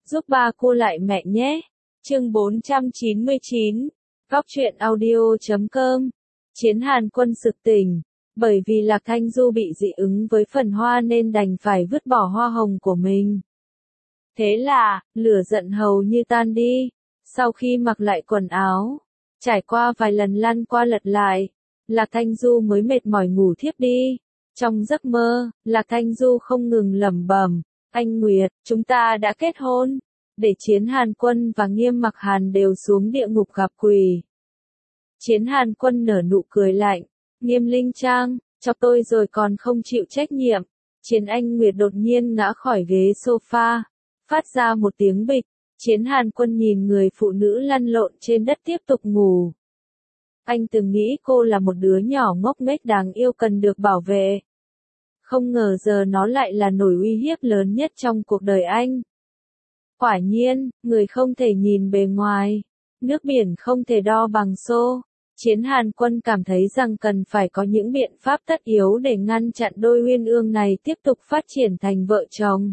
giúp ba cô lại mẹ nhé. Chương 499, Góc truyện audio.com. Chiến Hàn Quân sực tỉnh, bởi vì Lạc Thanh Du bị dị ứng với phần hoa nên đành phải vứt bỏ hoa hồng của mình. Thế là, lửa giận hầu như tan đi, sau khi mặc lại quần áo, trải qua vài lần lăn qua lật lại, Lạc Thanh Du mới mệt mỏi ngủ thiếp đi. Trong giấc mơ, Lạc Thanh Du không ngừng lẩm bẩm, anh Nguyệt, chúng ta đã kết hôn, để Chiến Hàn Quân và Nghiêm Mặc Hàn đều xuống địa ngục gặp quỷ. Chiến Hàn Quân nở nụ cười lạnh, Nghiêm Linh Trang, cho tôi rồi còn không chịu trách nhiệm. Chiến Anh Nguyệt đột nhiên ngã khỏi ghế sofa, phát ra một tiếng bịch. Chiến Hàn Quân nhìn người phụ nữ lăn lộn trên đất tiếp tục ngủ. Anh từng nghĩ cô là một đứa nhỏ ngốc nghếch đáng yêu cần được bảo vệ. Không ngờ giờ nó lại là nỗi uy hiếp lớn nhất trong cuộc đời anh. Quả nhiên, người không thể nhìn bề ngoài, nước biển không thể đo bằng xô. Chiến Hàn Quân cảm thấy rằng cần phải có những biện pháp tất yếu để ngăn chặn đôi uyên ương này tiếp tục phát triển thành vợ chồng.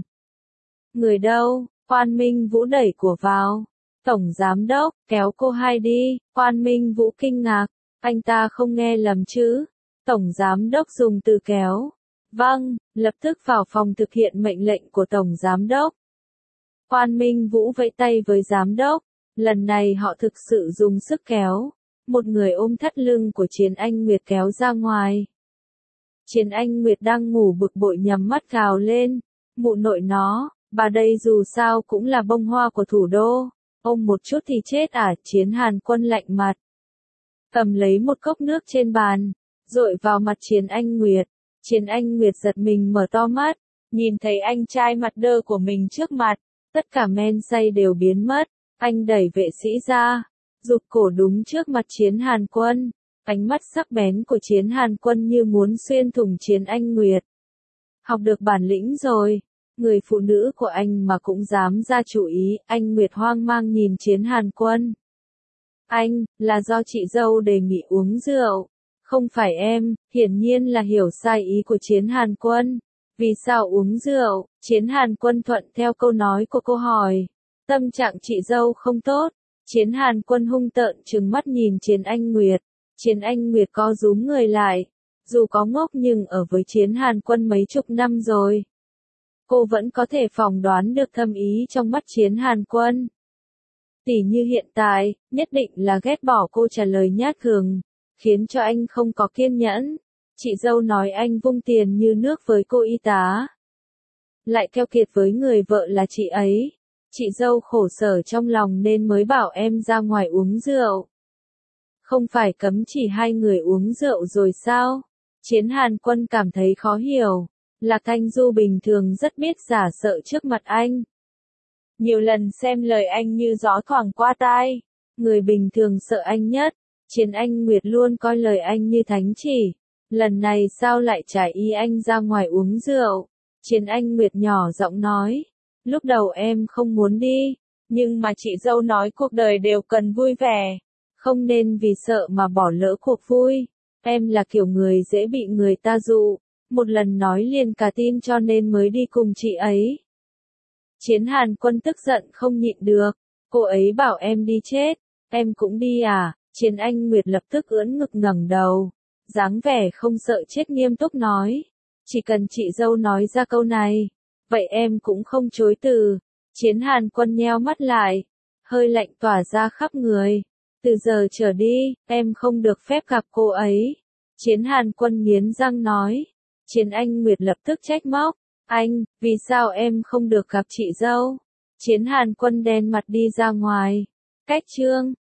Người đâu? Quan Minh Vũ đẩy của vào. Tổng giám đốc, kéo cô hai đi. Quan Minh Vũ kinh ngạc, anh ta không nghe lầm chứ? Tổng giám đốc dùng từ kéo. Vâng, lập tức vào phòng thực hiện mệnh lệnh của Tổng giám đốc. Quan Minh Vũ vẫy tay với giám đốc, lần này họ thực sự dùng sức kéo. Một người ôm thắt lưng của Chiến Anh Nguyệt kéo ra ngoài. Chiến Anh Nguyệt đang ngủ bực bội nhắm mắt gào lên, mụ nội nó, bà đây dù sao cũng là bông hoa của thủ đô, ôm một chút thì chết à? Chiến Hàn Quân lạnh mặt, cầm lấy một cốc nước trên bàn, dội vào mặt Chiến Anh Nguyệt. Chiến Anh Nguyệt giật mình mở to mắt, nhìn thấy anh trai mặt đơ của mình trước mặt, tất cả men say đều biến mất. Anh đẩy vệ sĩ ra, rụt cổ đúng trước mặt Chiến Hàn Quân, ánh mắt sắc bén của Chiến Hàn Quân như muốn xuyên thủng Chiến Anh Nguyệt. Học được bản lĩnh rồi, người phụ nữ của anh mà cũng dám ra chủ ý. Anh Nguyệt hoang mang nhìn Chiến Hàn Quân. Anh, là do chị dâu đề nghị uống rượu, không phải em. Hiển nhiên là hiểu sai ý của Chiến Hàn Quân. Vì sao uống rượu? Chiến Hàn Quân thuận theo câu nói của cô hỏi. Tâm trạng chị dâu không tốt. Chiến Hàn Quân hung tợn trừng mắt nhìn Chiến Anh Nguyệt. Chiến Anh Nguyệt co rúm người lại. Dù có ngốc nhưng ở với Chiến Hàn Quân mấy chục năm rồi, cô vẫn có thể phỏng đoán được thâm ý trong mắt Chiến Hàn Quân. Tỉ như hiện tại, nhất định là ghét bỏ cô trả lời nhát gừng, khiến cho anh không có kiên nhẫn. Chị dâu nói anh vung tiền như nước với cô y tá, lại keo kiệt với người vợ là chị ấy. Chị dâu khổ sở trong lòng nên mới bảo em ra ngoài uống rượu. Không phải cấm chỉ hai người uống rượu rồi sao? Chiến Hàn Quân cảm thấy khó hiểu. Lạc Thanh Du bình thường rất biết giả sợ trước mặt anh. Nhiều lần xem lời anh như gió thoảng qua tai. Người bình thường sợ anh nhất. Chiến Anh Nguyệt luôn coi lời anh như thánh chỉ. Lần này sao lại trả ý anh ra ngoài uống rượu? Chiến Anh Nguyệt nhỏ giọng nói. Lúc đầu em không muốn đi, nhưng mà chị dâu nói cuộc đời đều cần vui vẻ. Không nên vì sợ mà bỏ lỡ cuộc vui. Em là kiểu người dễ bị người ta dụ. Một lần nói liền cả tin cho nên mới đi cùng chị ấy. Chiến Hàn Quân tức giận không nhịn được. Cô ấy bảo em đi chết, em cũng đi à? Chiến Anh Nguyệt lập tức ưỡn ngực ngẩng đầu, dáng vẻ không sợ chết nghiêm túc nói. Chỉ cần chị dâu nói ra câu này, vậy em cũng không chối từ. Chiến Hàn Quân nheo mắt lại, hơi lạnh tỏa ra khắp người. Từ giờ trở đi, em không được phép gặp cô ấy. Chiến Hàn Quân nghiến răng nói. Chiến Anh Nguyệt lập tức trách móc. Anh, vì sao em không được gặp chị dâu? Chiến Hàn Quân đen mặt đi ra ngoài. Cách chương